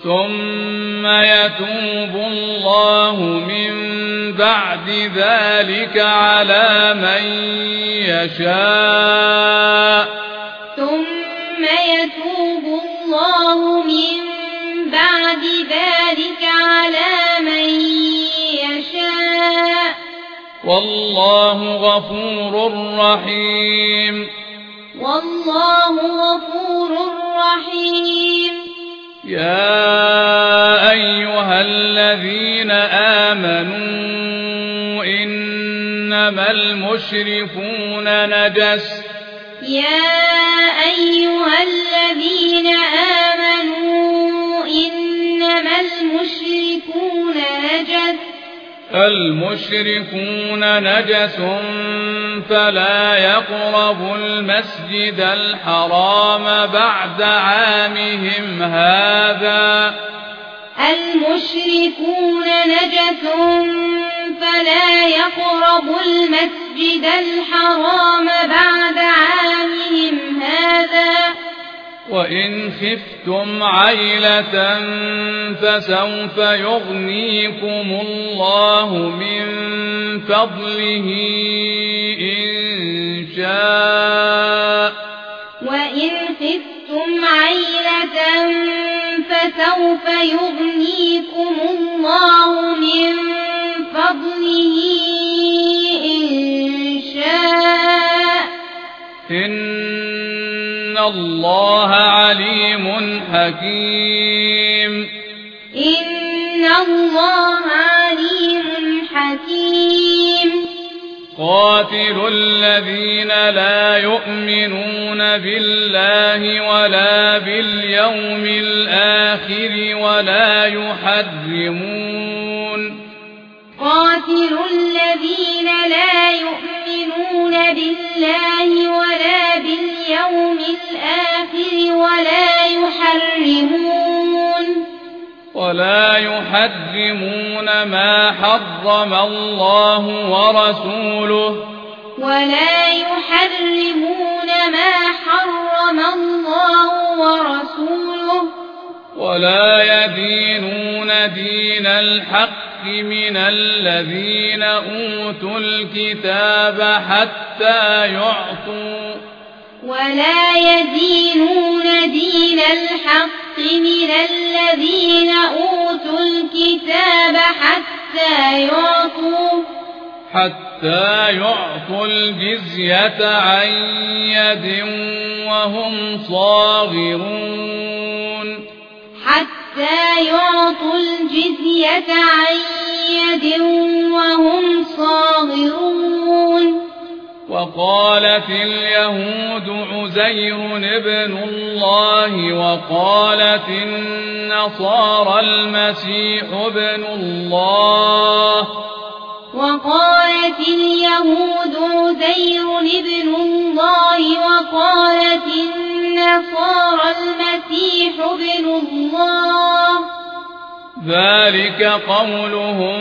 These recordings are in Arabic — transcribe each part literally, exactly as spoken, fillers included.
ثم يتوب الله من بعد ذلك على من يشاء ثم يتوب الله من بعد ذلك على من يشاء والله غفور رحيم والله غفور رحيم يا أيها الذين آمنوا إنما المشركون نجس يا أيها الذين آمنوا إنما المشركون نجس المشركون نجس فلا يقربوا المسجد الحرام بعد عامهم هذا المشركون نجس فلا يقربوا المسجد الحرام بعد عامهم هذا وإن خفتم عيلة فسوف يغنيكم الله من فضله إن شاء وإن خفتم عيلة فسوف يغنيكم الله من فضله إن شاء إن الله عليم حكيم إن الله عليم حكيم قاتلوا الذين لا يؤمنون بالله ولا باليوم الآخر ولا يحرمون قاتلوا الذين لا يؤمنون بالله ولا باليوم الآخر ولا يحرمون ولا يحرمون ما حرم الله ورسوله ولا يحرمون ما حرم الله ورسوله ولا يدينون دين الحق من الذين أوتوا الكتاب حتى يعطوا ولا يدينون دين الحق من الذين أوتوا الكتاب حتى يعطوا حتى يعطوا الجزية عن يد وهم صاغرون حتى يعطوا الجزية عن يد وهم صاغرون وقالت اليهود عزير ابن الله وقالت النصارى المسيح ابن الله وقالت اليهود عزير ابن الله وقالت النصارى المسيح ابن الله ذلك قولهم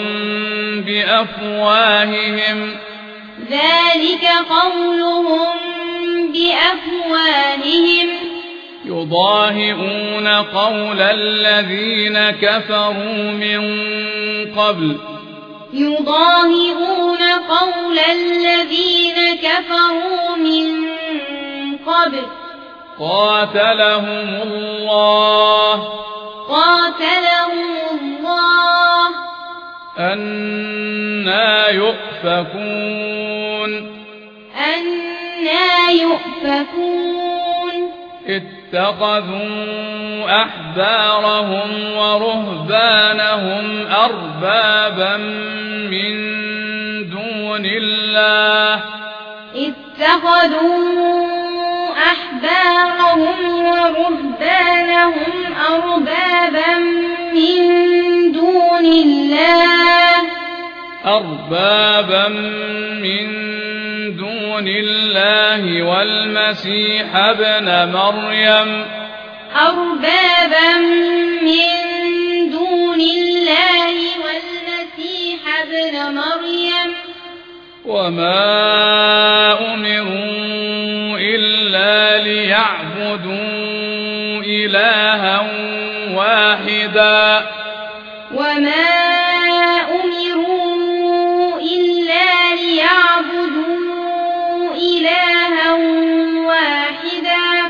بأفواههم ذلك قولهم بأفواههم يضاهئون قول الذين كفروا من قبل يضاهئون قول الذين كفروا من قبل قاتلهم الله قاتلهم الله أنى يؤفكون أنى يؤفكون اتخذوا أحبارهم ورهبانهم أربابا من دون الله اتخذوا أحبارهم ورهبانهم أربابا من دون الله أربابا من دون الله والمسيح ابن مريم أربابا من دون الله والمسيح ابن مريم وما أمروا إلا ليعبدوا إلها واحدا واحدا وما أمروا إلا ليعبدوا إلها واحدا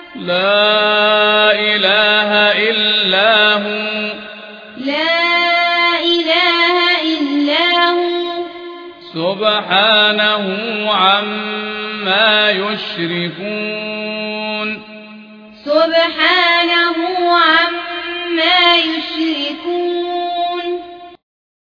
لا إله إلا هو لا إله إلا هو سبحانه عما يشركون سبحانه عما يشركون